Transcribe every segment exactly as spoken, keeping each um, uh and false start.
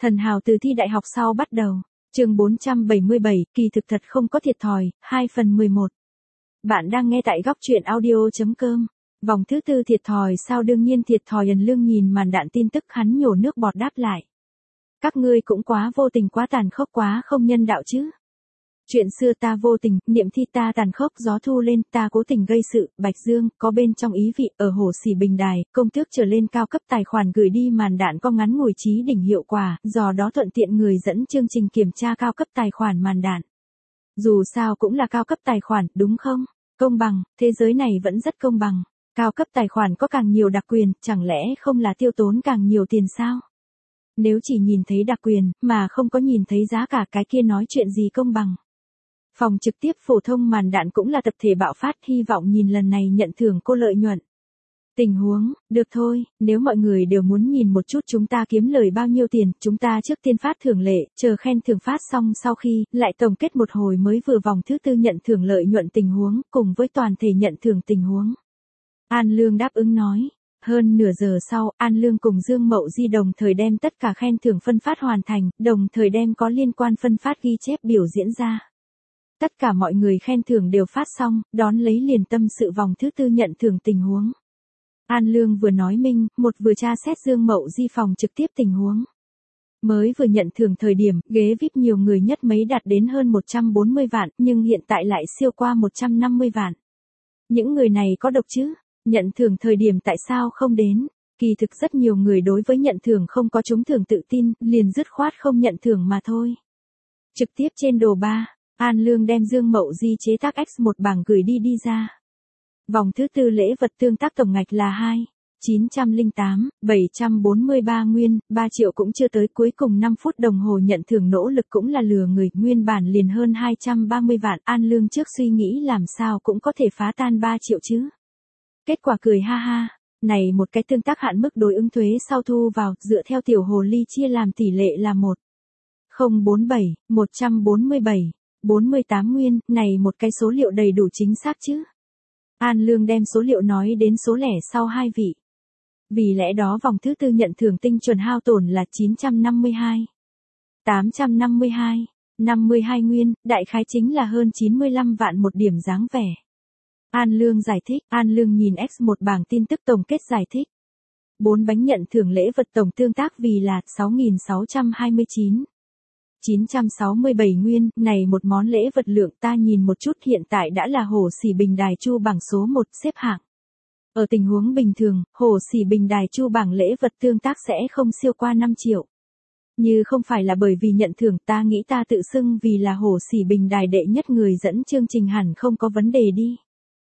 Thần hào từ thi đại học sau bắt đầu. Chương bốn trăm bảy mươi bảy, kỳ thực thật không có thiệt thòi, hai phần mười một. Bạn đang nghe tại góc truyện audio chấm com. Vòng thứ tư thiệt thòi sao, đương nhiên thiệt thòi. Ân Lương nhìn màn đạn tin tức, hắn nhổ nước bọt đáp lại. Các ngươi cũng quá vô tình, quá tàn khốc, quá không nhân đạo chứ. Chuyện xưa ta vô tình, niệm thi ta tàn khốc, gió thu lên, ta cố tình gây sự, Bạch Dương, có bên trong ý vị, ở Hồ Sỉ Bình Đài, công tước trở lên cao cấp tài khoản gửi đi màn đạn có ngắn ngủi trí đỉnh hiệu quả, do đó thuận tiện người dẫn chương trình kiểm tra cao cấp tài khoản màn đạn. Dù sao cũng là cao cấp tài khoản, đúng không? Công bằng, thế giới này vẫn rất công bằng. Cao cấp tài khoản có càng nhiều đặc quyền, chẳng lẽ không là tiêu tốn càng nhiều tiền sao? Nếu chỉ nhìn thấy đặc quyền, mà không có nhìn thấy giá cả, cái kia nói chuyện gì công bằng? Phòng trực tiếp phổ thông màn đạn cũng là tập thể bạo phát, hy vọng nhìn lần này nhận thưởng cô lợi nhuận. Tình huống, được thôi, nếu mọi người đều muốn nhìn một chút chúng ta kiếm lời bao nhiêu tiền, chúng ta trước tiên phát thưởng lệ, chờ khen thưởng phát xong sau khi, lại tổng kết một hồi mới vừa vòng thứ tư nhận thưởng lợi nhuận tình huống, cùng với toàn thể nhận thưởng tình huống. An Lương đáp ứng nói. Hơn nửa giờ sau, An Lương cùng Dương Mậu Di đồng thời đem tất cả khen thưởng phân phát hoàn thành, đồng thời đem có liên quan phân phát ghi chép biểu diễn ra. Tất cả mọi người khen thưởng đều phát xong, đón lấy liền tâm sự vòng thứ tư nhận thưởng tình huống. An Lương vừa nói minh, một vừa tra xét Dương Mậu Di phòng trực tiếp tình huống. Mới vừa nhận thưởng thời điểm, ghế vi ai pi nhiều người nhất mấy đạt đến hơn một trăm bốn mươi vạn, nhưng hiện tại lại siêu qua một trăm năm mươi vạn. Những người này có độc chứ? Nhận thưởng thời điểm tại sao không đến? Kỳ thực rất nhiều người đối với nhận thưởng không có trúng thưởng tự tin, liền dứt khoát không nhận thưởng mà thôi. Trực tiếp trên đồ ba. An Lương đem Dương Mậu Di chế tác X một bảng gửi đi đi ra. Vòng thứ tư lễ vật tương tác tổng ngạch là hai nghìn chín trăm lẻ tám, bảy trăm bốn mươi ba nguyên, ba triệu cũng chưa tới, cuối cùng năm phút đồng hồ nhận thưởng nỗ lực cũng là lừa người, nguyên bản liền hơn hai trăm ba mươi vạn, An Lương trước suy nghĩ làm sao cũng có thể phá tan ba triệu chứ. Kết quả cười ha ha, này một cái tương tác hạn mức đối ứng thuế sau thu vào, dựa theo tiểu hồ ly chia làm tỷ lệ là một phẩy không bốn bảy, một trăm bốn mươi bảy. bốn mươi tám nguyên, này một cái số liệu đầy đủ chính xác chứ. An Lương đem số liệu nói đến số lẻ sau hai vị. Vì lẽ đó vòng thứ tư nhận thưởng tinh chuẩn hao tổn là chín trăm năm mươi hai, tám trăm năm mươi hai, năm mươi hai nguyên, đại khái chính là hơn chín mươi lăm vạn một điểm dáng vẻ. An Lương giải thích, An Lương nhìn X một bảng tin tức tổng kết giải thích. bốn bánh nhận thưởng lễ vật tổng tương tác vì là sáu nghìn sáu trăm hai mươi chín. chín trăm sáu mươi bảy nguyên, này một món lễ vật lượng ta nhìn một chút hiện tại đã là Hồ Sỉ Bình Đài Chu bảng số một xếp hạng. Ở tình huống bình thường, Hồ Sỉ Bình Đài Chu bảng lễ vật tương tác sẽ không siêu qua năm triệu. Như không phải là bởi vì nhận thưởng, ta nghĩ ta tự xưng vì là Hồ Sỉ Bình Đài đệ nhất người dẫn chương trình hẳn không có vấn đề đi.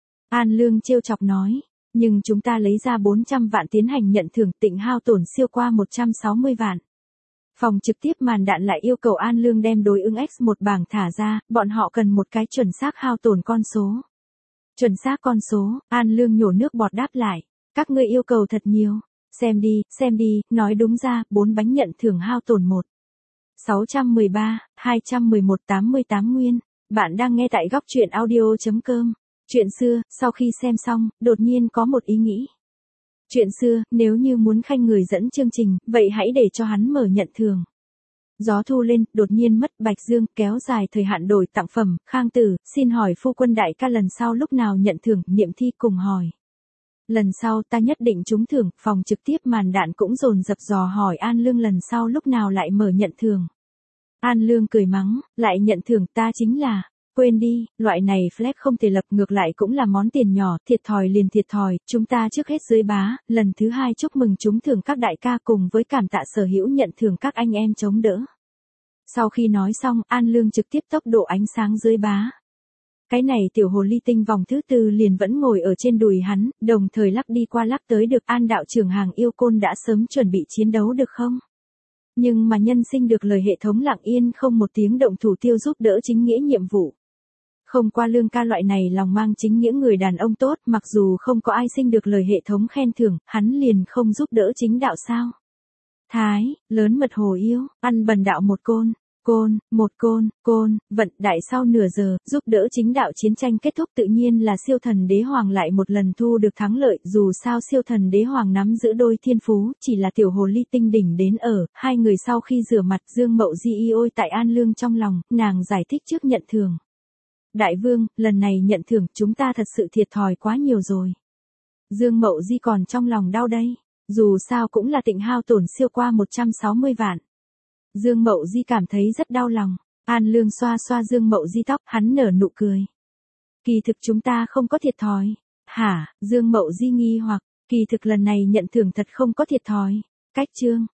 An Lương trêu chọc nói, nhưng chúng ta lấy ra bốn trăm vạn tiến hành nhận thưởng, tịnh hao tổn siêu qua một trăm sáu mươi vạn. Phòng trực tiếp màn đạn lại yêu cầu An Lương đem đối ứng X một bảng thả ra, bọn họ cần một cái chuẩn xác hao tổn con số. Chuẩn xác con số, An Lương nhổ nước bọt đáp lại, các ngươi yêu cầu thật nhiều, xem đi, xem đi, nói đúng ra, bốn bánh nhận thưởng hao tổn một phẩy sáu trăm mười ba, hai trăm mười một, tám mươi tám nguyên, bạn đang nghe tại góc truyện audio chấm com. Chuyện xưa, sau khi xem xong, đột nhiên có một ý nghĩ. Chuyện xưa, nếu như muốn khanh người dẫn chương trình, vậy hãy để cho hắn mở nhận thưởng. Gió thu lên, đột nhiên mất, Bạch Dương, kéo dài thời hạn đổi tặng phẩm, Khang Tử, xin hỏi phu quân đại ca lần sau lúc nào nhận thưởng, Niệm Thi cùng hỏi. Lần sau ta nhất định trúng thưởng, phòng trực tiếp màn đạn cũng dồn dập dò hỏi An Lương lần sau lúc nào lại mở nhận thưởng. An Lương cười mắng, lại nhận thưởng ta chính là... Quên đi, loại này flag không thể lập, ngược lại cũng là món tiền nhỏ, thiệt thòi liền thiệt thòi, chúng ta trước hết dưới bá, lần thứ hai chúc mừng trúng thưởng các đại ca cùng với cảm tạ sở hữu nhận thưởng các anh em chống đỡ. Sau khi nói xong, An Lương trực tiếp tốc độ ánh sáng dưới bá. Cái này tiểu hồ ly tinh vòng thứ tư liền vẫn ngồi ở trên đùi hắn, đồng thời lắc đi qua lắc tới được. An đạo trưởng hàng yêu côn đã sớm chuẩn bị chiến đấu được không? Nhưng mà nhân sinh được lời hệ thống lặng yên không một tiếng động thủ tiêu giúp đỡ chính nghĩa nhiệm vụ. Không qua Lương ca loại này lòng mang chính nghĩa người đàn ông tốt, mặc dù không có ai sinh được lời hệ thống khen thưởng, hắn liền không giúp đỡ chính đạo sao. Thái, lớn mật hồ yêu, ăn bần đạo một côn. Côn, một côn, côn, vận đại sau nửa giờ, giúp đỡ chính đạo chiến tranh kết thúc tự nhiên là siêu thần đế hoàng lại một lần thu được thắng lợi, dù sao siêu thần đế hoàng nắm giữ đôi thiên phú, chỉ là tiểu hồ ly tinh đỉnh đến ở, hai người sau khi rửa mặt Dương Mậu Di y ôi tại An Lương trong lòng, nàng giải thích trước nhận thưởng. Đại vương, lần này nhận thưởng chúng ta thật sự thiệt thòi quá nhiều rồi. Dương Mậu Di còn trong lòng đau đây, dù sao cũng là Tịnh hao tổn siêu qua một trăm sáu mươi vạn. Dương Mậu Di cảm thấy rất đau lòng, An Lương xoa xoa Dương Mậu Di tóc, hắn nở nụ cười. Kỳ thực chúng ta không có thiệt thòi. Hả, Dương Mậu Di nghi hoặc, kỳ thực lần này nhận thưởng thật không có thiệt thòi. Cách chương.